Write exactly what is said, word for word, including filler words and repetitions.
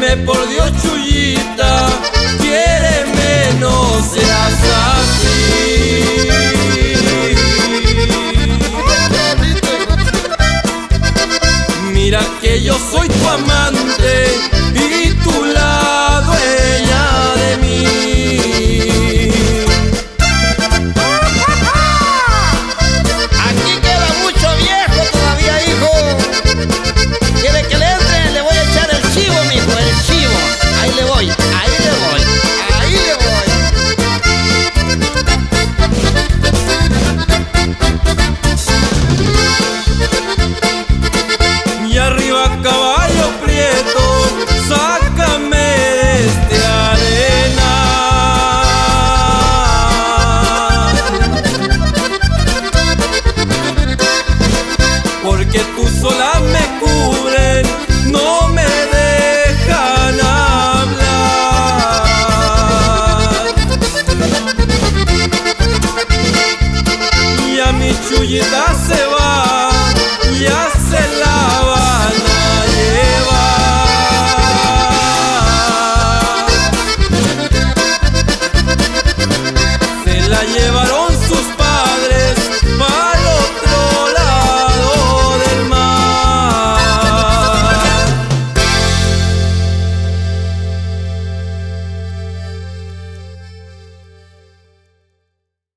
Quiéreme por Dios, Chuyita, quiéreme, no seas así. Mira que yo soy tu amante y tú la dueña de mí. Aquí queda mucho viejo todavía, hijo. ¿Quiere que le entre? Le voy a echar el chivo, mijo, el chivo. Ahí le voy, ahí le voy, ahí le voy. Y arriba caballo